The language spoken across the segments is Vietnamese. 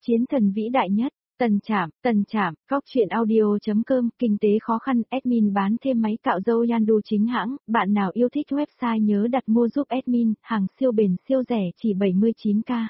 Chiến thần vĩ đại nhất, Tần Trạm, góc truyện audio.com, kinh tế khó khăn, admin bán thêm máy cạo râu Yandu chính hãng, bạn nào yêu thích website nhớ đặt mua giúp admin, hàng siêu bền siêu rẻ chỉ 79k.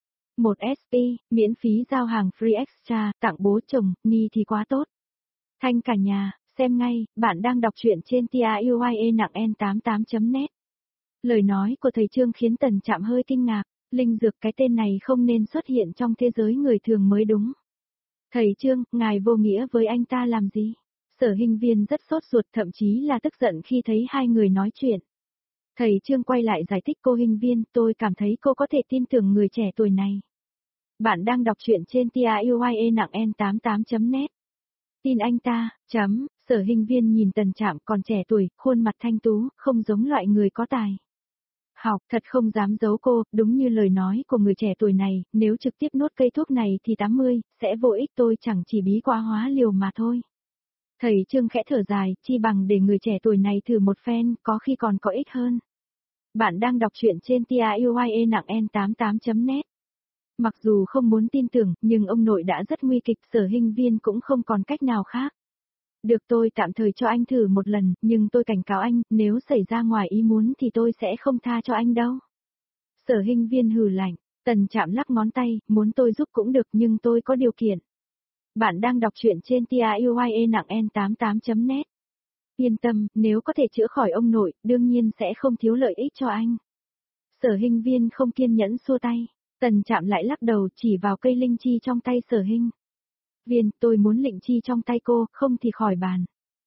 1SP, miễn phí giao hàng free extra, tặng bố chồng, ni thì quá tốt. Thanh cả nhà, xem ngay, bạn đang đọc truyện trên TIUYE nặng N88.net. Lời nói của thầy Trương khiến Tần Trạm hơi kinh ngạc, linh dược cái tên này không nên xuất hiện trong thế giới người thường mới đúng. Thầy Trương, ngài vô nghĩa với anh ta làm gì? Sở Hinh Viên rất sốt ruột, thậm chí là tức giận khi thấy hai người nói chuyện. Thầy Trương quay lại giải thích, cô Hinh Viên, tôi cảm thấy cô có thể tin tưởng người trẻ tuổi này. Bạn đang đọc truyện trên TIUYE nặng N88.net. Tin anh ta, Sở Hinh Viên nhìn Tần Trạm còn trẻ tuổi, khuôn mặt thanh tú, không giống loại người có tài học, thật không dám giấu cô, đúng như lời nói của người trẻ tuổi này, nếu trực tiếp nuốt cây thuốc này thì 80, sẽ vô ích, tôi chẳng chỉ bí quá hóa liều mà thôi. Thầy Trương khẽ thở dài, chi bằng để người trẻ tuổi này thử một phen, có khi còn có ích hơn. Bạn đang đọc truyện trên TIUYE nặng N88.net. Mặc dù không muốn tin tưởng, nhưng ông nội đã rất nguy kịch, Sở Hinh Viên cũng không còn cách nào khác. Được, tôi tạm thời cho anh thử một lần, nhưng tôi cảnh cáo anh, nếu xảy ra ngoài ý muốn thì tôi sẽ không tha cho anh đâu. Sở Hinh Viên hừ lạnh, Tần Trạm lắc ngón tay, muốn tôi giúp cũng được nhưng tôi có điều kiện. Bạn đang đọc truyện trên TIUYE nặng N88.net. Yên tâm, nếu có thể chữa khỏi ông nội, đương nhiên sẽ không thiếu lợi ích cho anh. Sở Hinh Viên không kiên nhẫn xua tay, Tần Trạm lại lắc đầu chỉ vào cây linh chi trong tay Sở Hinh Viên, tôi muốn lệnh chi trong tay cô, không thì khỏi bàn.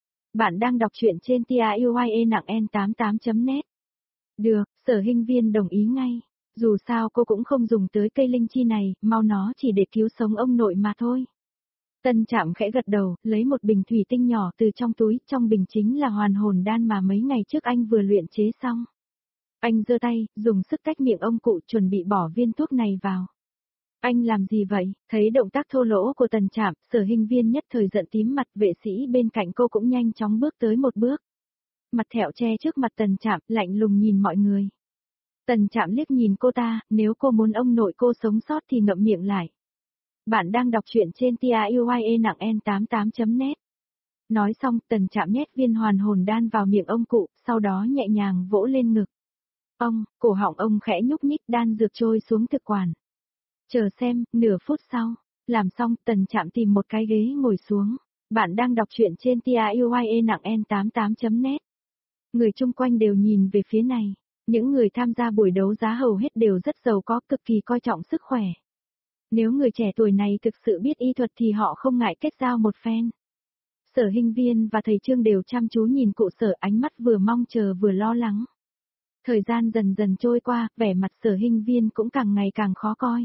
Bạn đang đọc truyện trên TIUYE nặng N88.net. Được, Sở Hinh Viên đồng ý ngay. Dù sao cô cũng không dùng tới cây linh chi này, mau nó chỉ để cứu sống ông nội mà thôi. Tần Trạm khẽ gật đầu, lấy một bình thủy tinh nhỏ từ trong túi, trong bình chính là hoàn hồn đan mà mấy ngày trước anh vừa luyện chế xong. Anh giơ tay, dùng sức tách miệng ông cụ chuẩn bị bỏ viên thuốc này vào. Anh làm gì vậy? Thấy động tác thô lỗ của Tần Trạm, Sở Hinh Viên nhất thời giận tím mặt, vệ sĩ bên cạnh cô cũng nhanh chóng bước tới một bước. Mặt thẹo che trước mặt Tần Trạm, lạnh lùng nhìn mọi người. Tần Trạm liếc nhìn cô ta, nếu cô muốn ông nội cô sống sót thì ngậm miệng lại. Bạn đang đọc truyện trên TIUYE nặng N88.net. Nói xong, Tần Trạm nhét viên hoàn hồn đan vào miệng ông cụ, sau đó nhẹ nhàng vỗ lên ngực. Cổ họng ông khẽ nhúc nhích, đan dược trôi xuống thực quản. Chờ xem, nửa phút sau, làm xong, Tần Trạm tìm một cái ghế ngồi xuống. Bạn đang đọc truyện trên TIUYE nặng N88.net. Người chung quanh đều nhìn về phía này. Những người tham gia buổi đấu giá hầu hết đều rất giàu có, cực kỳ coi trọng sức khỏe. Nếu người trẻ tuổi này thực sự biết y thuật thì họ không ngại kết giao một phen. Sở Hinh Viên và thầy Trương đều chăm chú nhìn cụ Sở, ánh mắt vừa mong chờ vừa lo lắng. Thời gian dần dần trôi qua, vẻ mặt Sở Hinh Viên cũng càng ngày càng khó coi.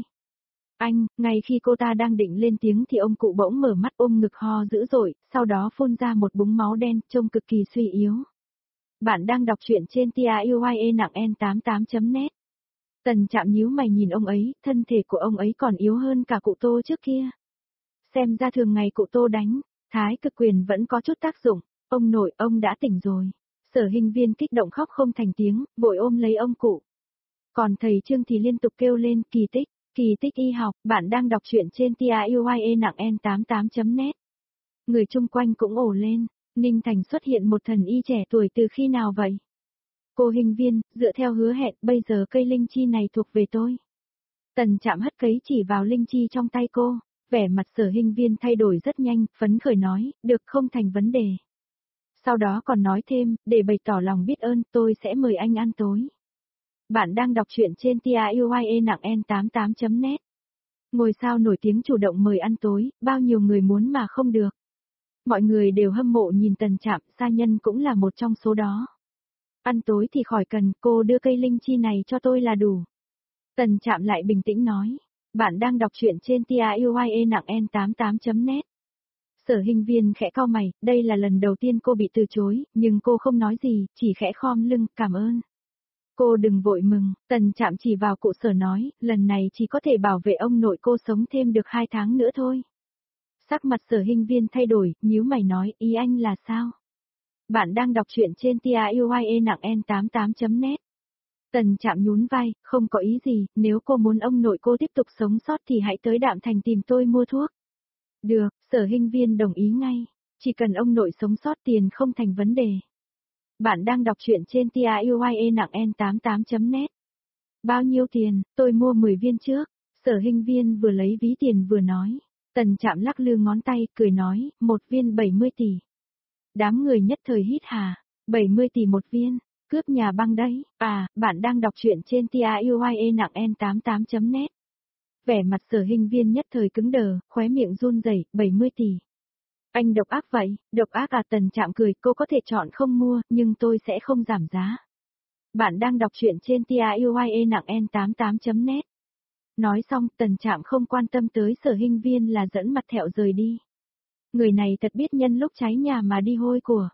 Ngay khi cô ta đang định lên tiếng thì ông cụ bỗng mở mắt ôm ngực ho dữ dội, sau đó phun ra một búng máu đen, trông cực kỳ suy yếu. Bạn đang đọc truyện trên TIUYE nặng N88.net. Tần Trạm nhíu mày nhìn ông ấy, thân thể của ông ấy còn yếu hơn cả cụ Tô trước kia. Xem ra thường ngày cụ Tô đánh, thái cực quyền vẫn có chút tác dụng, ông nội, ông đã tỉnh rồi. Sở Hinh Viên kích động khóc không thành tiếng, vội ôm lấy ông cụ. Còn thầy Trương thì liên tục kêu lên, kỳ tích y học, bạn đang đọc truyện trên TIUYE nặng N88.net. Người chung quanh cũng ồ lên, Ninh Thành xuất hiện một thần y trẻ tuổi từ khi nào vậy? Cô Hinh Viên, dựa theo hứa hẹn, bây giờ cây linh chi này thuộc về tôi. Tần Trạm hất cấy chỉ vào linh chi trong tay cô, vẻ mặt Sở Hinh Viên thay đổi rất nhanh, phấn khởi nói, được, không thành vấn đề. Sau đó còn nói thêm, để bày tỏ lòng biết ơn, tôi sẽ mời anh ăn tối. Bạn đang đọc truyện trên TIUYE nặng N88.net. Ngôi sao nổi tiếng chủ động mời ăn tối, bao nhiêu người muốn mà không được. Mọi người đều hâm mộ nhìn Tần Trạm, Sa Nhân cũng là một trong số đó. Ăn tối thì khỏi cần, cô đưa cây linh chi này cho tôi là đủ. Tần Trạm lại bình tĩnh nói. Bạn đang đọc truyện trên TIUYE nặng N88.net. Sở Hinh Viên khẽ cau mày, đây là lần đầu tiên cô bị từ chối, nhưng cô không nói gì, chỉ khẽ khom lưng, cảm ơn. Cô đừng vội mừng, Tần Trạm chỉ vào cụ Sở nói, lần này chỉ có thể bảo vệ ông nội cô sống thêm được 2 tháng nữa thôi. Sắc mặt Sở Hinh Viên thay đổi, nhíu mày nói, ý anh là sao? Bạn đang đọc truyện trên TIUYE nặng N88.net. Tần Trạm nhún vai, không có ý gì, nếu cô muốn ông nội cô tiếp tục sống sót thì hãy tới Đạm Thành tìm tôi mua thuốc. Được, Sở Hinh Viên đồng ý ngay, chỉ cần ông nội sống sót tiền không thành vấn đề. Bạn đang đọc truyện trên TIUYE nặng N88.net. Bao nhiêu tiền, tôi mua 10 viên trước. Sở Hinh Viên vừa lấy ví tiền vừa nói. Tần Trạm lắc lư ngón tay, cười nói, một viên 70 tỷ. Đám người nhất thời hít hà, 70 tỷ một viên, cướp nhà băng đấy. À, bạn đang đọc truyện trên TIUYE nặng N88.net. Vẻ mặt Sở Hinh Viên nhất thời cứng đờ, khóe miệng run rẩy, 70 tỷ. Anh độc ác vậy, độc ác à? Tần Trạm cười, cô có thể chọn không mua, nhưng tôi sẽ không giảm giá. Bạn đang đọc truyện trên TIUYE nặng N88.net. Nói xong, Tần Trạm không quan tâm tới Sở Hinh Viên là dẫn mặt thẹo rời đi. Người này thật biết nhân lúc cháy nhà mà đi hôi của.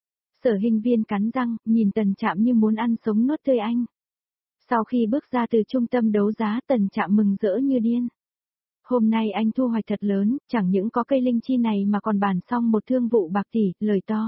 Sở Hinh Viên cắn răng, nhìn Tần Trạm như muốn ăn sống nuốt tươi anh. Sau khi bước ra từ trung tâm đấu giá, Tần Trạm mừng rỡ như điên. Hôm nay anh thu hoạch thật lớn, chẳng những có cây linh chi này mà còn bàn xong một thương vụ bạc tỷ, lời to.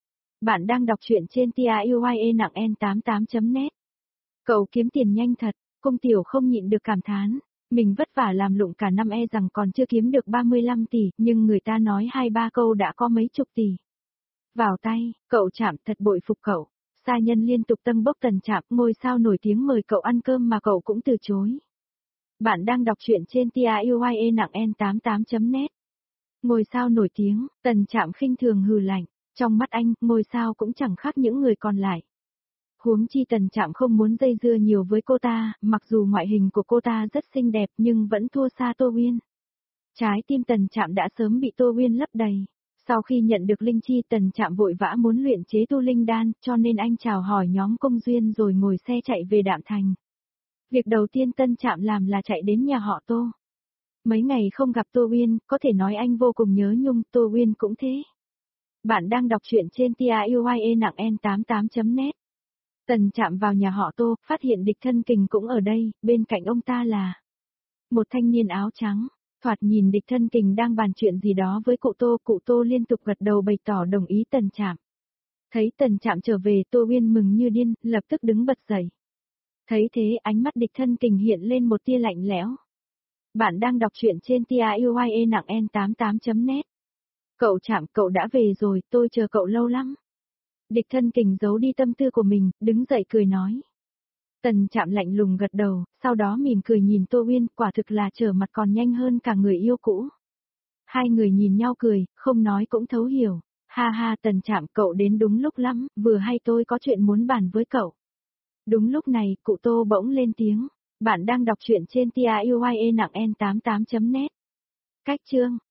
Bạn đang đọc truyện trên TIUYE nặng N88.net. Cậu kiếm tiền nhanh thật, Cung Tiểu không nhịn được cảm thán. Mình vất vả làm lụng cả năm rằng còn chưa kiếm được 35 tỷ, nhưng người ta nói 2-3 câu đã có mấy chục tỷ. Vào tay, cậu Trạm thật bội phục cậu. Sa nhân liên tục tâng bốc Tần Trạm, ngôi sao nổi tiếng mời cậu ăn cơm mà cậu cũng từ chối. Bạn đang đọc truyện trên TIUYE nặng N88.net. Ngôi sao nổi tiếng, Tần Trạm khinh thường hừ lạnh, trong mắt anh, ngôi sao cũng chẳng khác những người còn lại. Huống chi Tần Trạm không muốn dây dưa nhiều với cô ta, mặc dù ngoại hình của cô ta rất xinh đẹp nhưng vẫn thua xa Tô Uyên. Trái tim Tần Trạm đã sớm bị Tô Uyên lấp đầy. Sau khi nhận được linh chi, Tần Trạm vội vã muốn luyện chế tu linh đan, cho nên anh chào hỏi nhóm Công Duyên rồi ngồi xe chạy về Đạm Thành. Việc đầu tiên Tần Trạm làm là chạy đến nhà họ Tô. Mấy ngày không gặp Tô Uyên, có thể nói anh vô cùng nhớ nhung, Tô Uyên cũng thế. Bạn đang đọc truyện trên TIUYE nặng N88.net. Tần Trạm vào nhà họ Tô, phát hiện Địch Thân Kình cũng ở đây, bên cạnh ông ta là một thanh niên áo trắng. Thoạt nhìn Địch Thân Kình đang bàn chuyện gì đó với cụ Tô liên tục gật đầu bày tỏ đồng ý Tần Trạm. Thấy Tần Trạm trở về, Tô Uyên mừng như điên, lập tức đứng bật dậy. Thấy thế, ánh mắt Địch Thân Kình hiện lên một tia lạnh lẽo. Bạn đang đọc truyện trên TIUYE nặng N88.net. Cậu Trạm, cậu đã về rồi, tôi chờ cậu lâu lắm. Địch Thân Kình giấu đi tâm tư của mình, đứng dậy cười nói. Tần Trạm lạnh lùng gật đầu, sau đó mỉm cười nhìn Tô Uyên, quả thực là trở mặt còn nhanh hơn cả người yêu cũ. Hai người nhìn nhau cười, không nói cũng thấu hiểu. Ha ha, Tần Trạm, cậu đến đúng lúc lắm, vừa hay tôi có chuyện muốn bàn với cậu. Đúng lúc này, cụ Tô bỗng lên tiếng. Bạn đang đọc truyện trên TIUYE nặng N88.net. Cách chương.